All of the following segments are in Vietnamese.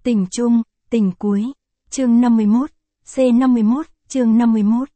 Tình chung, tình cuối. Chương 51, C51, chương 51.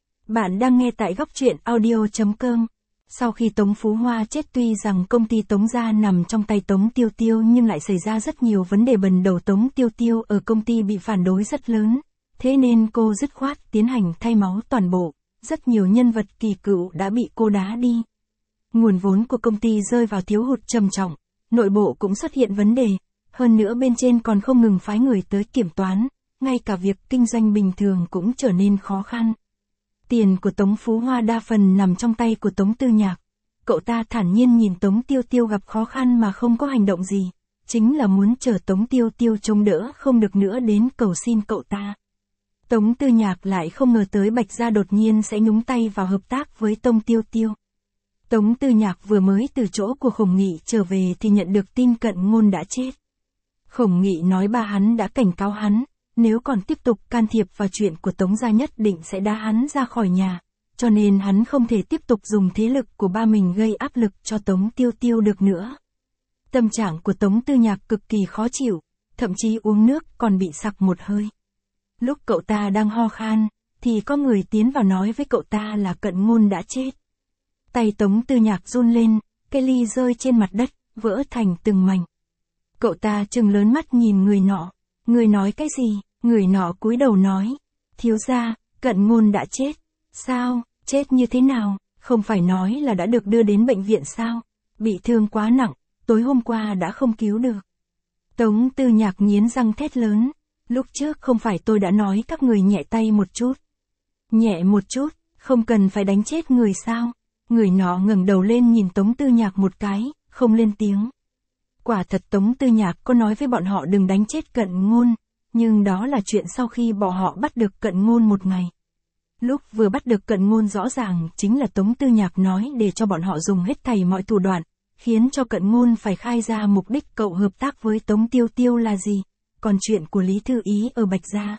Bạn đang nghe tại góc truyện audio.com. Sau khi Tống Phú Hoa chết, tuy rằng công ty Tống gia nằm trong tay Tống Tiêu Tiêu nhưng lại xảy ra rất nhiều vấn đề bần đầu. Tống Tiêu Tiêu ở công ty bị phản đối rất lớn, thế nên cô dứt khoát tiến hành thay máu toàn bộ, rất nhiều nhân vật kỳ cựu đã bị cô đá đi. Nguồn vốn của công ty rơi vào thiếu hụt trầm trọng, nội bộ cũng xuất hiện vấn đề, hơn nữa bên trên còn không ngừng phái người tới kiểm toán, ngay cả việc kinh doanh bình thường cũng trở nên khó khăn. Tiền của Tống Phú Hoa đa phần nằm trong tay của Tống Tư Nhạc. Cậu ta thản nhiên nhìn Tống Tiêu Tiêu gặp khó khăn mà không có hành động gì, chính là muốn chờ Tống Tiêu Tiêu chống đỡ không được nữa đến cầu xin cậu ta. Tống Tư Nhạc lại không ngờ tới Bạch Gia đột nhiên sẽ nhúng tay vào hợp tác với Tống Tiêu Tiêu. Tống Tư Nhạc vừa mới từ chỗ của Khổng Nghị trở về thì nhận được tin Cận Ngôn đã chết. Khổng Nghị nói ba hắn đã cảnh cáo hắn, nếu còn tiếp tục can thiệp vào chuyện của Tống gia nhất định sẽ đá hắn ra khỏi nhà, cho nên hắn không thể tiếp tục dùng thế lực của ba mình gây áp lực cho Tống Tiêu Tiêu được nữa. Tâm trạng của Tống Tư Nhạc cực kỳ khó chịu, thậm chí uống nước còn bị sặc một hơi. Lúc cậu ta đang ho khan, thì có người tiến vào nói với cậu ta là Cận Ngôn đã chết. Tay Tống Tư Nhạc run lên, cây ly rơi trên mặt đất, vỡ thành từng mảnh. Cậu ta trừng lớn mắt nhìn người nọ. Người nói cái gì? Người nọ cúi đầu nói. Thiếu gia, Cận Ngôn đã chết. Sao? Chết như thế nào? Không phải nói là đã được đưa đến bệnh viện sao? Bị thương quá nặng, tối hôm qua đã không cứu được. Tống Tư Nhạc nghiến răng thét lớn. Lúc trước không phải tôi đã nói các người nhẹ tay một chút. Nhẹ một chút, không cần phải đánh chết người sao? Người nọ ngẩng đầu lên nhìn Tống Tư Nhạc một cái, không lên tiếng. Quả thật Tống Tư Nhạc có nói với bọn họ đừng đánh chết Cận Ngôn, nhưng đó là chuyện sau khi bọn họ bắt được Cận Ngôn một ngày. Lúc vừa bắt được Cận Ngôn rõ ràng chính là Tống Tư Nhạc nói để cho bọn họ dùng hết thảy mọi thủ đoạn, khiến cho Cận Ngôn phải khai ra mục đích cậu hợp tác với Tống Tiêu Tiêu là gì, còn chuyện của Lý Thư Ý ở Bạch Gia.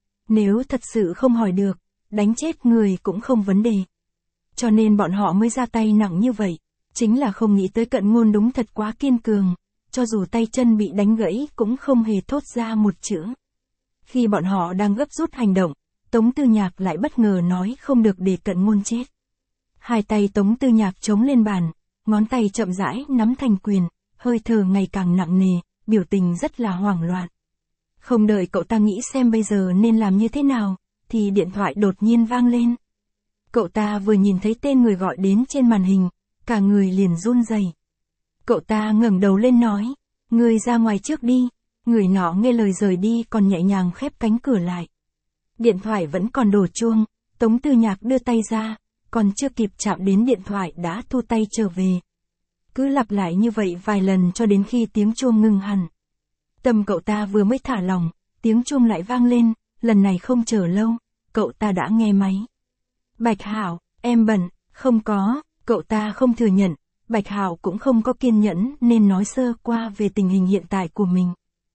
Nếu thật sự không hỏi được, đánh chết người cũng không vấn đề. Cho nên bọn họ mới ra tay nặng như vậy, chính là không nghĩ tới Cận Ngôn đúng thật quá kiên cường, cho dù tay chân bị đánh gãy cũng không hề thốt ra một chữ. Khi bọn họ đang gấp rút hành động, Tống Tư Nhạc lại bất ngờ nói không được để Cận Ngôn chết. Hai tay Tống Tư Nhạc chống lên bàn, ngón tay chậm rãi nắm thành quyền, hơi thở ngày càng nặng nề, biểu tình rất là hoảng loạn. Không đợi cậu ta nghĩ xem bây giờ nên làm như thế nào, thì điện thoại đột nhiên vang lên. Cậu ta vừa nhìn thấy tên người gọi đến trên màn hình, cả người liền run rẩy. Cậu ta ngẩng đầu lên nói, người ra ngoài trước đi. Người nọ nghe lời rời đi còn nhẹ nhàng khép cánh cửa lại. Điện thoại vẫn còn đổ chuông, Tống Tư Nhạc đưa tay ra, còn chưa kịp chạm đến điện thoại đã thu tay trở về. Cứ lặp lại như vậy vài lần cho đến khi tiếng chuông ngừng hẳn. Tâm cậu ta vừa mới thả lỏng, tiếng chuông lại vang lên, lần này không chờ lâu, cậu ta đã nghe máy. Bạch Hảo, em bận, không có, cậu ta không thừa nhận, Bạch Hảo cũng không có kiên nhẫn nên nói sơ qua về tình hình hiện tại của mình.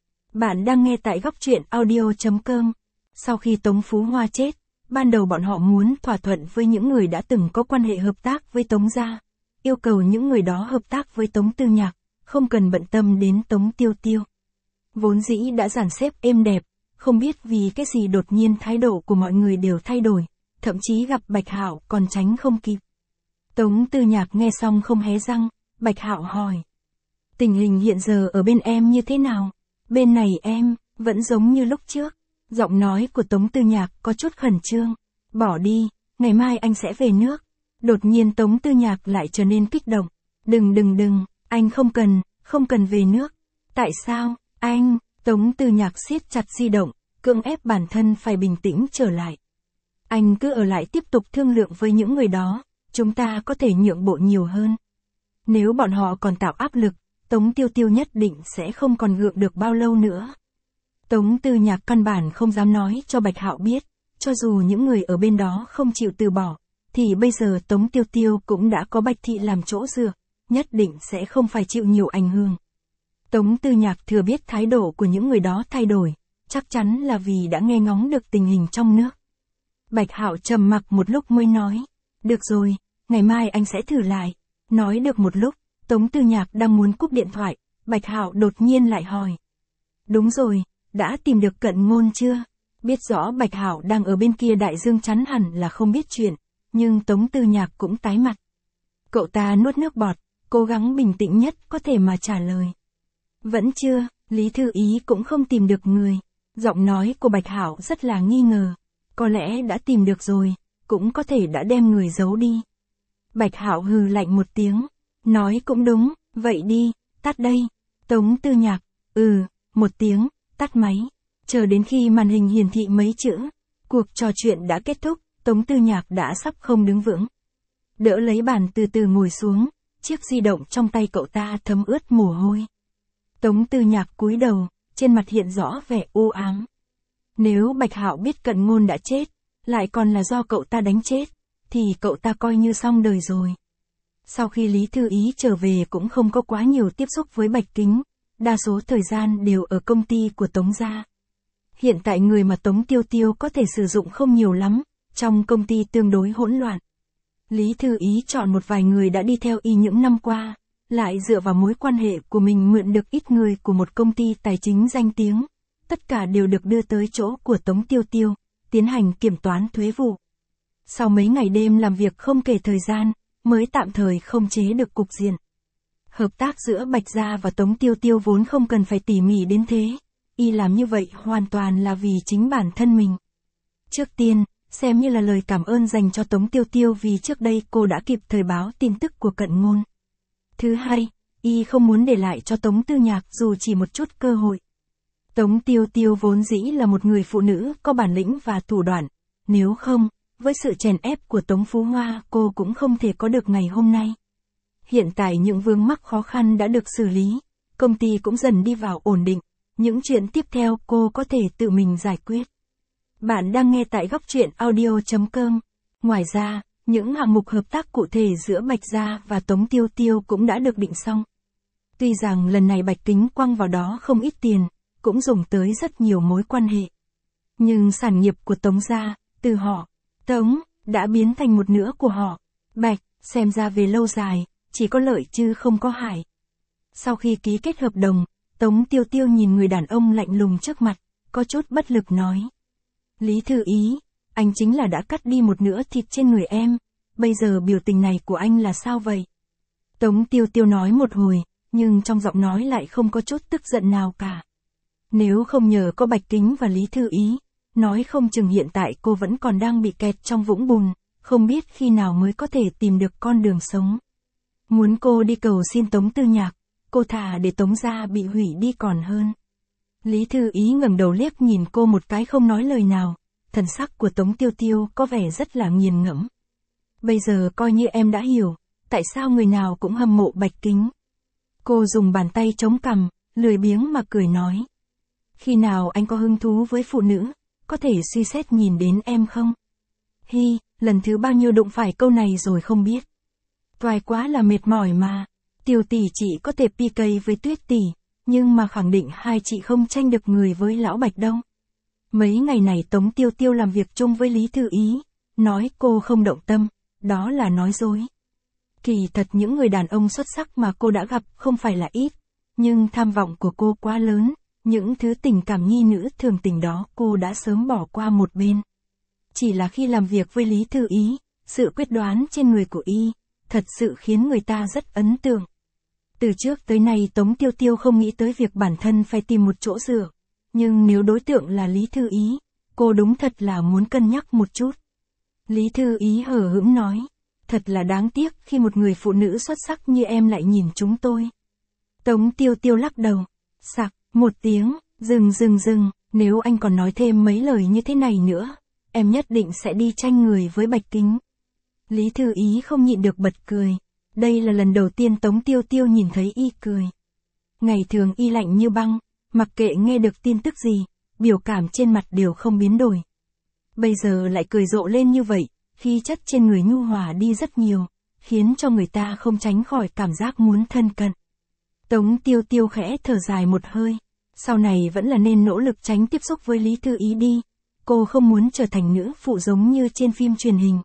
Bạn đang nghe tại góc truyện audio.com. Sau khi Tống Phú Hoa chết, ban đầu bọn họ muốn thỏa thuận với những người đã từng có quan hệ hợp tác với Tống gia, yêu cầu những người đó hợp tác với Tống Tư Nhạc, không cần bận tâm đến Tống Tiêu Tiêu. Vốn dĩ đã dàn xếp êm đẹp, không biết vì cái gì đột nhiên thái độ của mọi người đều thay đổi, thậm chí gặp Bạch Hạo còn tránh không kịp. Tống Tư Nhạc nghe xong không hé răng, Bạch Hạo hỏi. Tình hình hiện giờ ở bên em như thế nào? Bên này em, vẫn giống như lúc trước. Giọng nói của Tống Tư Nhạc có chút khẩn trương. Bỏ đi, ngày mai anh sẽ về nước. Đột nhiên Tống Tư Nhạc lại trở nên kích động. Đừng, anh không cần về nước. Tại sao, anh? Tống Tư Nhạc siết chặt di động, cưỡng ép bản thân phải bình tĩnh trở lại. Anh cứ ở lại tiếp tục thương lượng với những người đó, chúng ta có thể nhượng bộ nhiều hơn. Nếu bọn họ còn tạo áp lực, Tống Tiêu Tiêu nhất định sẽ không còn gượng được bao lâu nữa. Tống Tư Nhạc căn bản không dám nói cho Bạch Hạo biết, cho dù những người ở bên đó không chịu từ bỏ, thì bây giờ Tống Tiêu Tiêu cũng đã có Bạch Thị làm chỗ dựa, nhất định sẽ không phải chịu nhiều ảnh hưởng. Tống Tư Nhạc thừa biết thái độ của những người đó thay đổi, chắc chắn là vì đã nghe ngóng được tình hình trong nước. Bạch Hạo trầm mặc một lúc mới nói, được rồi, ngày mai anh sẽ thử lại. Nói được một lúc, Tống Tư Nhạc đang muốn cúp điện thoại, Bạch Hạo đột nhiên lại hỏi. Đúng rồi, đã tìm được Cận Ngôn chưa? Biết rõ Bạch Hạo đang ở bên kia đại dương chắn hẳn là không biết chuyện, nhưng Tống Tư Nhạc cũng tái mặt. Cậu ta nuốt nước bọt, cố gắng bình tĩnh nhất có thể mà trả lời. Vẫn chưa, Lý Thư Ý cũng không tìm được người. Giọng nói của Bạch Hạo rất là nghi ngờ. Có lẽ đã tìm được rồi, cũng có thể đã đem người giấu đi. Bạch Hạo hừ lạnh một tiếng, nói cũng đúng, vậy đi, tắt đây. Tống Tư Nhạc, một tiếng, tắt máy. Chờ đến khi màn hình hiển thị mấy chữ, cuộc trò chuyện đã kết thúc, Tống Tư Nhạc đã sắp không đứng vững. Đỡ lấy bàn từ từ ngồi xuống, chiếc di động trong tay cậu ta thấm ướt mồ hôi. Tống Tư Nhạc cúi đầu, trên mặt hiện rõ vẻ u ám. Nếu Bạch Hạo biết Cận Ngôn đã chết, lại còn là do cậu ta đánh chết, thì cậu ta coi như xong đời rồi. Sau khi Lý Thư Ý trở về cũng không có quá nhiều tiếp xúc với Bạch Kính, đa số thời gian đều ở công ty của Tống gia. Hiện tại người mà Tống Tiêu Tiêu có thể sử dụng không nhiều lắm, trong công ty tương đối hỗn loạn. Lý Thư Ý chọn một vài người đã đi theo y những năm qua, lại dựa vào mối quan hệ của mình mượn được ít người của một công ty tài chính danh tiếng. Tất cả đều được đưa tới chỗ của Tống Tiêu Tiêu, tiến hành kiểm toán thuế vụ. Sau mấy ngày đêm làm việc không kể thời gian, mới tạm thời không chế được cục diện. Hợp tác giữa Bạch Gia và Tống Tiêu Tiêu vốn không cần phải tỉ mỉ đến thế, y làm như vậy hoàn toàn là vì chính bản thân mình. Trước tiên, xem như là lời cảm ơn dành cho Tống Tiêu Tiêu vì trước đây cô đã kịp thời báo tin tức của Cận Ngôn. Thứ hai, y không muốn để lại cho Tống Tư Nhạc dù chỉ một chút cơ hội. Tống Tiêu Tiêu vốn dĩ là một người phụ nữ có bản lĩnh và thủ đoạn, nếu không, với sự chèn ép của Tống Phú Hoa cô cũng không thể có được ngày hôm nay. Hiện tại những vướng mắc khó khăn đã được xử lý, công ty cũng dần đi vào ổn định, những chuyện tiếp theo cô có thể tự mình giải quyết. Bạn đang nghe tại Góc Truyện Audio.com. Ngoài ra, những hạng mục hợp tác cụ thể giữa Bạch Gia và Tống Tiêu Tiêu cũng đã được định xong. Tuy rằng lần này Bạch Kính quăng vào đó không ít tiền, cũng dùng tới rất nhiều mối quan hệ. Nhưng sản nghiệp của Tống Gia, từ họ, Tống, đã biến thành một nửa của họ, Bạch, xem ra về lâu dài, chỉ có lợi chứ không có hại. Sau khi ký kết hợp đồng, Tống Tiêu Tiêu nhìn người đàn ông lạnh lùng trước mặt, có chút bất lực nói. Lý Thư Ý, anh chính là đã cắt đi một nửa thịt trên người em, bây giờ biểu tình này của anh là sao vậy? Tống Tiêu Tiêu nói một hồi, nhưng trong giọng nói lại không có chút tức giận nào cả. Nếu không nhờ có Bạch Kính và Lý Thư Ý, nói không chừng hiện tại cô vẫn còn đang bị kẹt trong vũng bùn, không biết khi nào mới có thể tìm được con đường sống. Muốn cô đi cầu xin Tống Tư Nhạc, cô thà để Tống Gia bị hủy đi còn hơn. Lý Thư Ý ngẩng đầu liếc nhìn cô một cái không nói lời nào, thần sắc của Tống Tiêu Tiêu có vẻ rất là nghiền ngẫm. Bây giờ coi như em đã hiểu, tại sao người nào cũng hâm mộ Bạch Kính. Cô dùng bàn tay chống cằm, lười biếng mà cười nói. Khi nào anh có hứng thú với phụ nữ, có thể suy xét nhìn đến em không? Hi, lần thứ bao nhiêu đụng phải câu này rồi không biết. Toài quá là mệt mỏi mà. Tiêu tỷ chị có thể PK với Tuyết tỷ, nhưng mà khẳng định hai chị không tranh được người với lão Bạch đâu. Mấy ngày này Tống Tiêu Tiêu làm việc chung với Lý Thư Ý, nói cô không động tâm, đó là nói dối. Kỳ thật những người đàn ông xuất sắc mà cô đã gặp không phải là ít, nhưng tham vọng của cô quá lớn, những thứ tình cảm nhi nữ thường tình đó cô đã sớm bỏ qua một bên. Chỉ là khi làm việc với Lý Thư Ý, sự quyết đoán trên người của y, thật sự khiến người ta rất ấn tượng. Từ trước tới nay Tống Tiêu Tiêu không nghĩ tới việc bản thân phải tìm một chỗ dựa, nhưng nếu đối tượng là Lý Thư Ý, cô đúng thật là muốn cân nhắc một chút. Lý Thư Ý hờ hững nói, thật là đáng tiếc khi một người phụ nữ xuất sắc như em lại nhìn chúng tôi. Tống Tiêu Tiêu lắc đầu, sặc, một tiếng, dừng, nếu anh còn nói thêm mấy lời như thế này nữa, em nhất định sẽ đi tranh người với Bạch Kính. Lý Thư Ý không nhịn được bật cười. Đây là lần đầu tiên Tống Tiêu Tiêu nhìn thấy y cười. Ngày thường y lạnh như băng, mặc kệ nghe được tin tức gì, biểu cảm trên mặt đều không biến đổi. Bây giờ lại cười rộ lên như vậy, khí chất trên người nhu hòa đi rất nhiều, khiến cho người ta không tránh khỏi cảm giác muốn thân cận. Tống Tiêu Tiêu khẽ thở dài một hơi, sau này vẫn là nên nỗ lực tránh tiếp xúc với Lý Thư Ý đi, cô không muốn trở thành nữ phụ giống như trên phim truyền hình.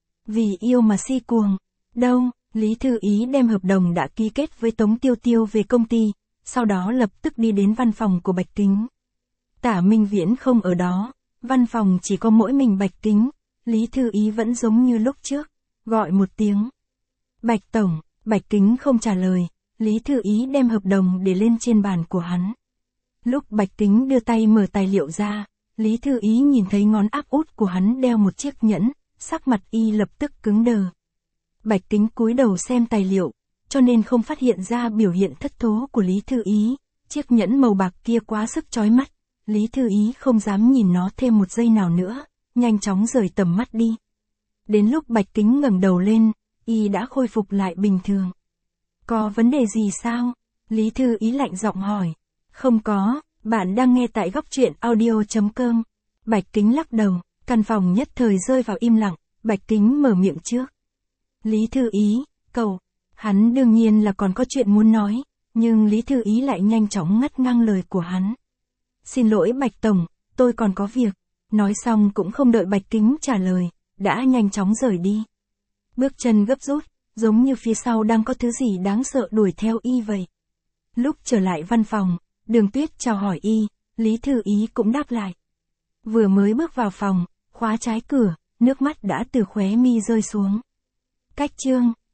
Vì yêu mà si cuồng, đâu. Lý Thư Ý đem hợp đồng đã ký kết với Tống Tiêu Tiêu về công ty, sau đó lập tức đi đến văn phòng của Bạch Kính. Tả Minh Viễn không ở đó, văn phòng chỉ có mỗi mình Bạch Kính, Lý Thư Ý vẫn giống như lúc trước, gọi một tiếng. Bạch Tổng, Bạch Kính không trả lời, Lý Thư Ý đem hợp đồng để lên trên bàn của hắn. Lúc Bạch Kính đưa tay mở tài liệu ra, Lý Thư Ý nhìn thấy ngón áp út của hắn đeo một chiếc nhẫn, sắc mặt y lập tức cứng đờ. Bạch Kính cúi đầu xem tài liệu, cho nên không phát hiện ra biểu hiện thất thố của Lý Thư Ý, chiếc nhẫn màu bạc kia quá sức chói mắt, Lý Thư Ý không dám nhìn nó thêm một giây nào nữa, nhanh chóng rời tầm mắt đi. Đến lúc Bạch Kính ngẩng đầu lên, y đã khôi phục lại bình thường. Có vấn đề gì sao? Lý Thư Ý lạnh giọng hỏi. Không có, bạn đang nghe tại góc truyện audio.com. Bạch Kính lắc đầu, căn phòng nhất thời rơi vào im lặng, Bạch Kính mở miệng trước. Lý Thư Ý, cậu, hắn đương nhiên là còn có chuyện muốn nói, nhưng Lý Thư Ý lại nhanh chóng ngắt ngang lời của hắn. Xin lỗi Bạch Tổng, tôi còn có việc. Nói xong cũng không đợi Bạch Kính trả lời, đã nhanh chóng rời đi. Bước chân gấp rút, giống như phía sau đang có thứ gì đáng sợ đuổi theo y vậy. Lúc trở lại văn phòng, Đường Tuyết chào hỏi y, Lý Thư Ý cũng đáp lại. Vừa mới bước vào phòng, khóa trái cửa, nước mắt đã từ khóe mi rơi xuống. Cách chương